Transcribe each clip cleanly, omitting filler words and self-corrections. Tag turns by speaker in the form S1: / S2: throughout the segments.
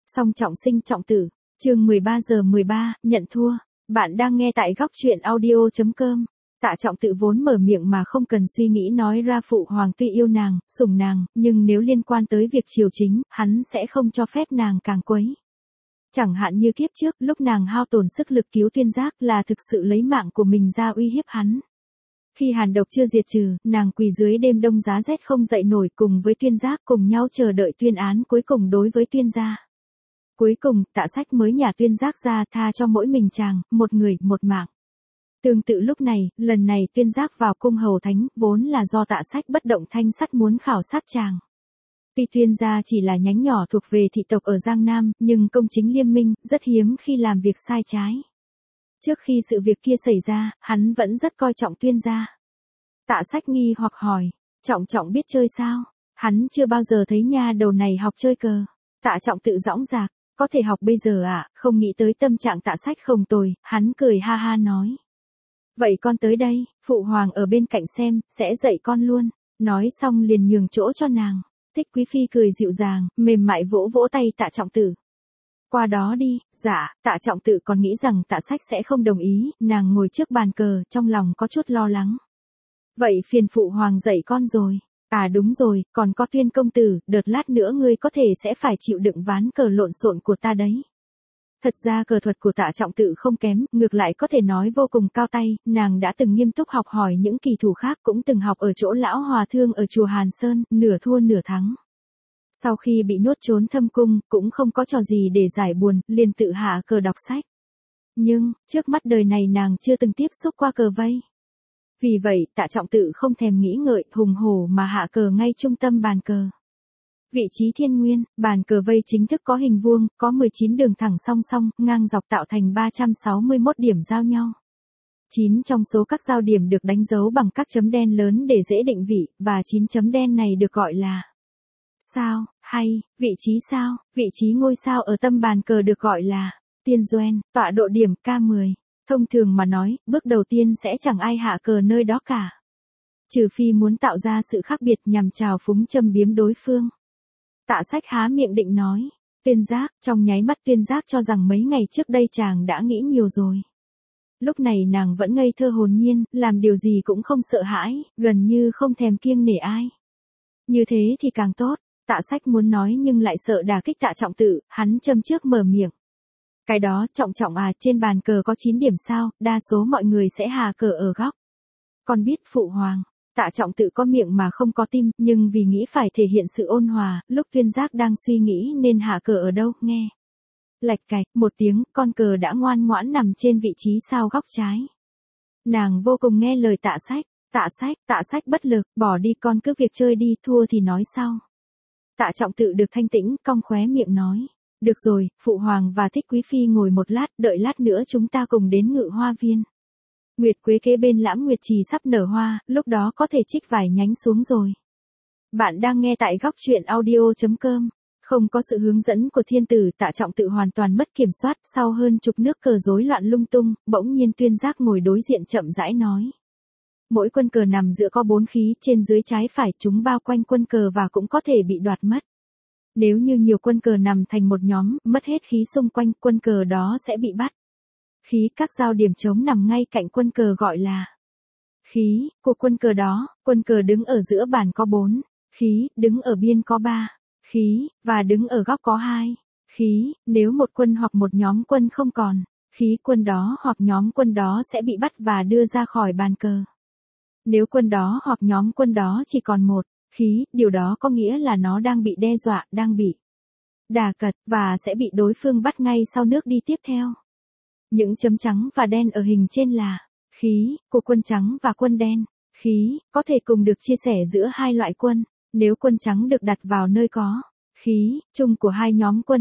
S1: Song trọng sinh trọng tử. Chương 13/13, nhận thua. Bạn đang nghe tại góc truyện audio.com. Tạ Trọng Tự vốn mở miệng mà không cần suy nghĩ nói ra phụ hoàng tuy yêu nàng, sủng nàng, nhưng nếu liên quan tới việc triều chính, hắn sẽ không cho phép nàng càng quấy. Chẳng hạn như kiếp trước, lúc nàng hao tổn sức lực cứu Tuyên Giác là thực sự lấy mạng của mình ra uy hiếp hắn. Khi hàn độc chưa diệt trừ, nàng quỳ dưới đêm đông giá rét không dậy nổi cùng với Tuyên Giác cùng nhau chờ đợi tuyên án cuối cùng đối với Tuyên gia. Cuối cùng, Tạ Sách mới nhả Tuyên Giác ra tha cho mỗi mình chàng, một người, một mạng. Tương tự lúc này, lần này Tuyên Giác vào cung hầu thánh, vốn là do Tạ Sách bất động thanh sắt muốn khảo sát chàng. Tuy Tuyên gia chỉ là nhánh nhỏ thuộc về thị tộc ở Giang Nam, nhưng công chính liêm minh, rất hiếm khi làm việc sai trái. Trước khi sự việc kia xảy ra, hắn vẫn rất coi trọng Tuyên gia. Tạ Sách nghi hoặc hỏi, Trọng biết chơi sao? Hắn chưa bao giờ thấy nha đầu này học chơi cờ. Tạ Trọng tự dõng dạc, có thể học bây giờ à, không nghĩ tới tâm trạng Tạ Sách không tồi, hắn cười ha ha nói. Vậy con tới đây, phụ hoàng ở bên cạnh xem, sẽ dạy con luôn. Nói xong liền nhường chỗ cho nàng. Thích Quý Phi cười dịu dàng, mềm mại vỗ vỗ tay Tạ Trọng Tử. Qua đó đi, dạ, Tạ Trọng Tự còn nghĩ rằng Tạ Sách sẽ không đồng ý, nàng ngồi trước bàn cờ, trong lòng có chút lo lắng. Vậy phiền phụ hoàng dạy con rồi. À đúng rồi, còn có Tuyên công tử, đợt lát nữa ngươi có thể sẽ phải chịu đựng ván cờ lộn xộn của ta đấy. Thật ra cờ thuật của Tạ Trọng Tự không kém, ngược lại có thể nói vô cùng cao tay, nàng đã từng nghiêm túc học hỏi những kỳ thủ khác cũng từng học ở chỗ lão hòa thượng ở chùa Hàn Sơn, nửa thua nửa thắng. Sau khi bị nhốt trốn thâm cung, cũng không có trò gì để giải buồn, liền tự hạ cờ đọc sách. Nhưng, trước mắt đời này nàng chưa từng tiếp xúc qua cờ vây. Vì vậy, Tạ Trọng Tự không thèm nghĩ ngợi, hùng hổ mà hạ cờ ngay trung tâm bàn cờ. Vị trí thiên nguyên, bàn cờ vây chính thức có hình vuông, có 19 đường thẳng song song, ngang dọc tạo thành 361 điểm giao nhau. 9 trong số các giao điểm được đánh dấu bằng các chấm đen lớn để dễ định vị, và 9 chấm đen này được gọi là sao, hay, vị trí sao, vị trí ngôi sao ở tâm bàn cờ được gọi là tiên doen, tọa độ điểm K10. Thông thường mà nói, bước đầu tiên sẽ chẳng ai hạ cờ nơi đó cả. Trừ phi muốn tạo ra sự khác biệt nhằm trào phúng châm biếm đối phương. Tạ Sách há miệng định nói, Tuyên Giác, trong nháy mắt Tuyên Giác cho rằng mấy ngày trước đây chàng đã nghĩ nhiều rồi. Lúc này nàng vẫn ngây thơ hồn nhiên, làm điều gì cũng không sợ hãi, gần như không thèm kiêng nể ai. Như thế thì càng tốt, Tạ Sách muốn nói nhưng lại sợ đả kích Tạ Trọng Tự, hắn châm trước mở miệng. Cái đó, Trọng à, trên bàn cờ có 9 điểm sao, đa số mọi người sẽ hạ cờ ở góc. Con biết phụ hoàng. Tạ Trọng Tự có miệng mà không có tim, nhưng vì nghĩ phải thể hiện sự ôn hòa, lúc Tuyên Giác đang suy nghĩ nên hạ cờ ở đâu, nghe. Lạch cạch, một tiếng, con cờ đã ngoan ngoãn nằm trên vị trí sao góc trái. Nàng vô cùng nghe lời Tạ Sách. Tạ Sách bất lực, bỏ đi con cứ việc chơi đi, thua thì nói sau. Tạ Trọng Tự được thanh tĩnh, cong khóe miệng nói. Được rồi, phụ hoàng và Thích Quý Phi ngồi một lát, đợi lát nữa chúng ta cùng đến Ngự Hoa Viên. Nguyệt quế kế bên Lãm Nguyệt Trì sắp nở hoa, lúc đó có thể trích vài nhánh xuống rồi. Bạn đang nghe tại góc truyện audio.com. Không có sự hướng dẫn của thiên tử, Tạ Trọng Tự hoàn toàn mất kiểm soát, sau hơn chục nước cờ rối loạn lung tung, bỗng nhiên Tuyên Giác ngồi đối diện chậm rãi nói. Mỗi quân cờ nằm giữa có 4 khí, trên dưới trái phải, chúng bao quanh quân cờ và cũng có thể bị đoạt mất. Nếu như nhiều quân cờ nằm thành một nhóm, mất hết khí xung quanh, quân cờ đó sẽ bị bắt. Khí các giao điểm trống nằm ngay cạnh quân cờ gọi là khí của quân cờ đó, quân cờ đứng ở giữa bàn có 4 khí, đứng ở biên có 3 khí, và đứng ở góc có 2 khí, nếu một quân hoặc một nhóm quân không còn, khí quân đó hoặc nhóm quân đó sẽ bị bắt và đưa ra khỏi bàn cờ. Nếu quân đó hoặc nhóm quân đó chỉ còn một khí, điều đó có nghĩa là nó đang bị đe dọa, đang bị đả cật, và sẽ bị đối phương bắt ngay sau nước đi tiếp theo. Những chấm trắng và đen ở hình trên là khí của quân trắng và quân đen. Khí có thể cùng được chia sẻ giữa hai loại quân. Nếu quân trắng được đặt vào nơi có khí chung của hai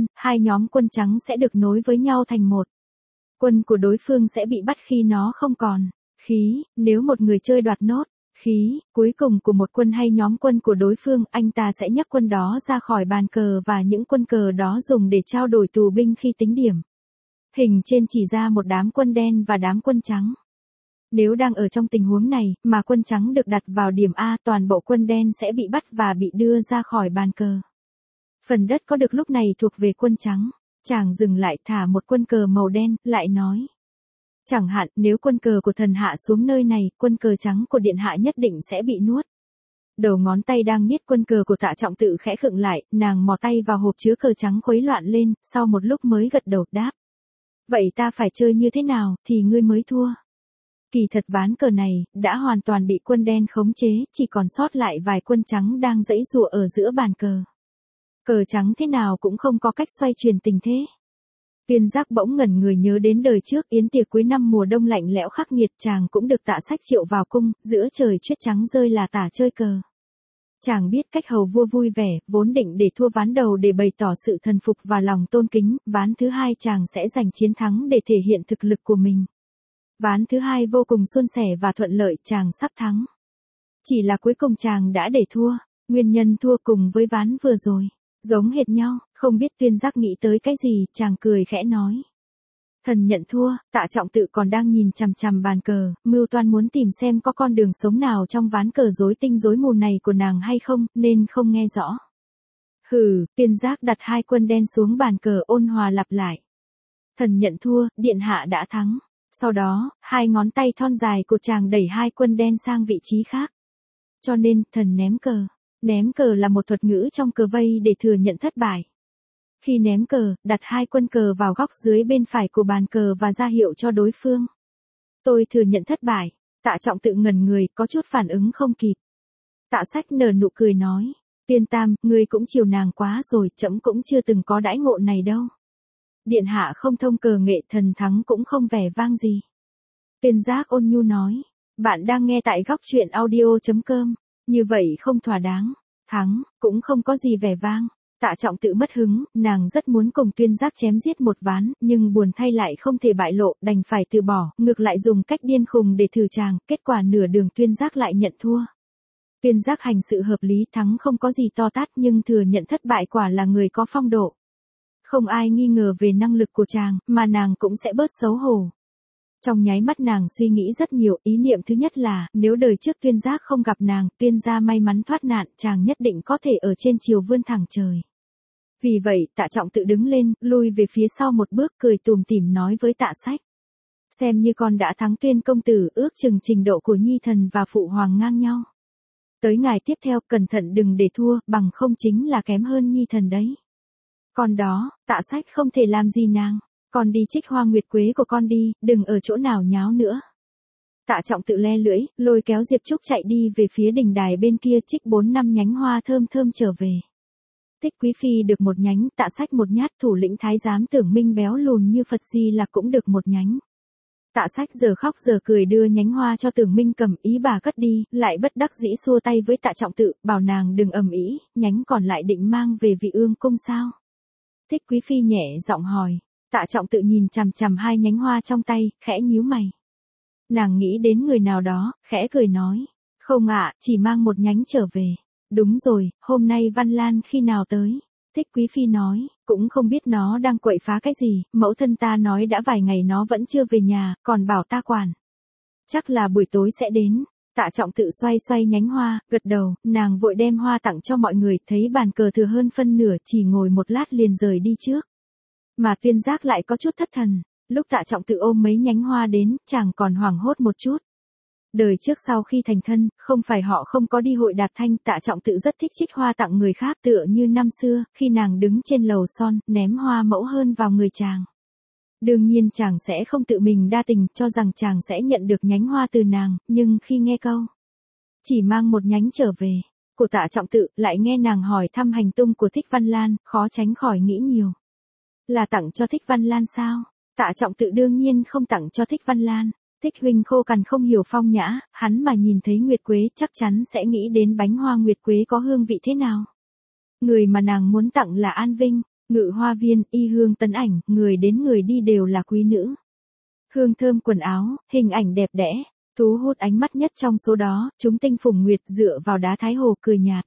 S1: nhóm quân trắng sẽ được nối với nhau thành một. Quân của đối phương sẽ bị bắt khi nó không còn khí. Nếu một người chơi đoạt nốt khí cuối cùng của một quân hay nhóm quân của đối phương, anh ta sẽ nhấc quân đó ra khỏi bàn cờ và những quân cờ đó dùng để trao đổi tù binh khi tính điểm. Hình trên chỉ ra một đám quân đen và đám quân trắng. Nếu đang ở trong tình huống này, mà quân trắng được đặt vào điểm A, toàn bộ quân đen sẽ bị bắt và bị đưa ra khỏi bàn cờ. Phần đất có được lúc này thuộc về quân trắng. Chàng dừng lại thả một quân cờ màu đen, lại nói. Chẳng hạn nếu quân cờ của thần hạ xuống nơi này, quân cờ trắng của điện hạ nhất định sẽ bị nuốt. Đầu ngón tay đang niết quân cờ của Tạ Trọng Tự khẽ khựng lại, nàng mò tay vào hộp chứa cờ trắng khuấy loạn lên, sau một lúc mới gật đầu đáp. Vậy ta phải chơi như thế nào, thì ngươi mới thua. Kỳ thật ván cờ này, đã hoàn toàn bị quân đen khống chế, chỉ còn sót lại vài quân trắng đang giãy giụa ở giữa bàn cờ. Cờ trắng thế nào cũng không có cách xoay chuyển tình thế. Tuyên Giác bỗng ngẩn người nhớ đến đời trước yến tiệc cuối năm mùa đông lạnh lẽo khắc nghiệt, chàng cũng được Tạ Sách triệu vào cung, giữa trời tuyết trắng rơi là tả chơi cờ. Chàng biết cách hầu vua vui vẻ, vốn định để thua ván đầu để bày tỏ sự thần phục và lòng tôn kính, ván thứ hai chàng sẽ giành chiến thắng để thể hiện thực lực của mình. Ván thứ hai vô cùng suôn sẻ và thuận lợi, chàng sắp thắng. Chỉ là cuối cùng chàng đã để thua, nguyên nhân thua cùng với ván vừa rồi, giống hệt nhau, không biết Tuyên Giác nghĩ tới cái gì, chàng cười khẽ nói. Thần nhận thua. Tạ Trọng Tự còn đang nhìn chằm chằm bàn cờ, mưu toan muốn tìm xem có con đường sống nào trong ván cờ rối tinh rối mù này của nàng hay không, nên không nghe rõ. Hừ, Tuyên Giác đặt hai quân đen xuống bàn cờ ôn hòa lặp lại. Thần nhận thua, điện hạ đã thắng. Sau đó, hai ngón tay thon dài của chàng đẩy hai quân đen sang vị trí khác. Cho nên, thần ném cờ. Ném cờ là một thuật ngữ trong cờ vây để thừa nhận thất bại. Khi ném cờ, đặt hai quân cờ vào góc dưới bên phải của bàn cờ và ra hiệu cho đối phương. Tôi thừa nhận thất bại. Tạ Trọng Tự ngẩn người, có chút phản ứng không kịp. Tạ Sách nở nụ cười nói. Tuyên Tam, ngươi cũng chiều nàng quá rồi, trẫm cũng chưa từng có đãi ngộ này đâu. Điện hạ không thông cờ nghệ, thần thắng cũng không vẻ vang gì. Tuyên Giác ôn nhu nói. Bạn đang nghe tại góc truyện audio.com. Như vậy không thỏa đáng. Thắng, cũng không có gì vẻ vang. Tạ Trọng Tự mất hứng, nàng rất muốn cùng Tuyên Giác chém giết một ván, nhưng buồn thay lại không thể bại lộ, đành phải từ bỏ, ngược lại dùng cách điên khùng để thử chàng, kết quả nửa đường Tuyên Giác lại nhận thua. Tuyên Giác hành sự hợp lý, thắng không có gì to tát, nhưng thừa nhận thất bại quả là người có phong độ. Không ai nghi ngờ về năng lực của chàng, mà nàng cũng sẽ bớt xấu hổ. Trong nháy mắt nàng suy nghĩ rất nhiều, ý niệm thứ nhất là, nếu đời trước Tuyên Giác không gặp nàng, Tuyên gia may mắn thoát nạn, chàng nhất định có thể ở trên chiều vươn thẳng trời. Vì vậy, Tạ Trọng Tự đứng lên, lui về phía sau một bước, cười tủm tỉm nói với Tạ Sách. Xem như con đã thắng Tuyên công tử, ước chừng trình độ của nhi thần và phụ hoàng ngang nhau. Tới ngày tiếp theo, cẩn thận đừng để thua, bằng không chính là kém hơn nhi thần đấy. Còn đó, Tạ Sách không thể làm gì nàng. Con đi trích hoa nguyệt quế của con đi, đừng ở chỗ nào nháo nữa. Tạ Trọng Tự le lưỡi, lôi kéo Diệp Trúc chạy đi về phía đình đài bên kia trích 4-5 nhánh hoa thơm thơm trở về. Tích Quý Phi được một nhánh, Tạ Sách một nhát, thủ lĩnh thái giám Tưởng Minh béo lùn như Phật Di Lạc cũng được một nhánh. Tạ Sách giờ khóc giờ cười đưa nhánh hoa cho Tưởng Minh cầm, ý bà cất đi, lại bất đắc dĩ xua tay với Tạ Trọng Tự, bảo nàng đừng ầm ĩ, nhánh còn lại định mang về Vị Ương cung sao? Tích Quý Phi nhẹ giọng hỏi. Tạ Trọng Tự nhìn chằm chằm hai nhánh hoa trong tay, khẽ nhíu mày. Nàng nghĩ đến người nào đó, khẽ cười nói. Không ạ, chỉ mang một nhánh trở về. Đúng rồi, hôm nay Văn Lan khi nào tới? Tích Quý Phi nói, cũng không biết nó đang quậy phá cái gì, mẫu thân ta nói đã vài ngày nó vẫn chưa về nhà, còn bảo ta quản. Chắc là buổi tối sẽ đến. Tạ Trọng Tự xoay xoay nhánh hoa, gật đầu, nàng vội đem hoa tặng cho mọi người, thấy bàn cờ thừa hơn phân nửa, chỉ ngồi một lát liền rời đi trước. Mà Tuyên Giác lại có chút thất thần, lúc Tạ Trọng Tự ôm mấy nhánh hoa đến, chàng còn hoảng hốt một chút. Đời trước sau khi thành thân, không phải họ không có đi hội đạp thanh, Tạ Trọng Tự rất thích trích hoa tặng người khác, tựa như năm xưa, khi nàng đứng trên lầu son, ném hoa mẫu hơn vào người chàng. Đương nhiên chàng sẽ không tự mình đa tình, cho rằng chàng sẽ nhận được nhánh hoa từ nàng, nhưng khi nghe câu chỉ mang một nhánh trở về của Tạ Trọng Tự, lại nghe nàng hỏi thăm hành tung của Thích Văn Lan, khó tránh khỏi nghĩ nhiều. Là tặng cho Thích Văn Lan sao? Tạ Trọng Tự đương nhiên không tặng cho Thích Văn Lan. Thích huynh khô cằn không hiểu phong nhã, hắn mà nhìn thấy nguyệt quế chắc chắn sẽ nghĩ đến bánh hoa nguyệt quế có hương vị thế nào. Người mà nàng muốn tặng là An Vinh, Ngự Hoa Viên, Y Hương Tấn Ảnh, người đến người đi đều là quý nữ. Hương thơm quần áo, hình ảnh đẹp đẽ, thu hút ánh mắt nhất trong số đó, chúng tinh phùng nguyệt dựa vào đá Thái Hồ cười nhạt.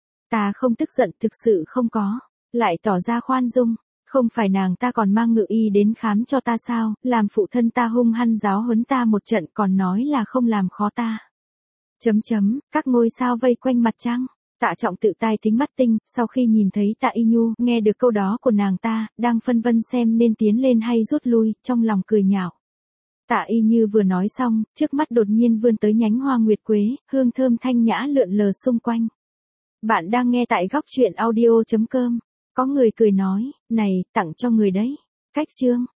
S1: Ta không tức giận, thực sự không có, lại tỏ ra khoan dung. Không phải nàng ta còn mang Ngự Y đến khám cho ta sao, làm phụ thân ta hung hăng giáo huấn ta một trận còn nói là không làm khó ta. Các ngôi sao vây quanh mặt trăng. Tạ Trọng tự tai tính mắt tinh, sau khi nhìn thấy Tạ Y Nhu, nghe được câu đó của nàng ta, đang phân vân xem nên tiến lên hay rút lui, trong lòng cười nhạo. Tạ Y Như vừa nói xong, trước mắt đột nhiên vươn tới nhánh hoa nguyệt quế, hương thơm thanh nhã lượn lờ xung quanh. Bạn đang nghe tại góc truyện audio.com. Có người cười nói, này, tặng cho người đấy. Cách chương.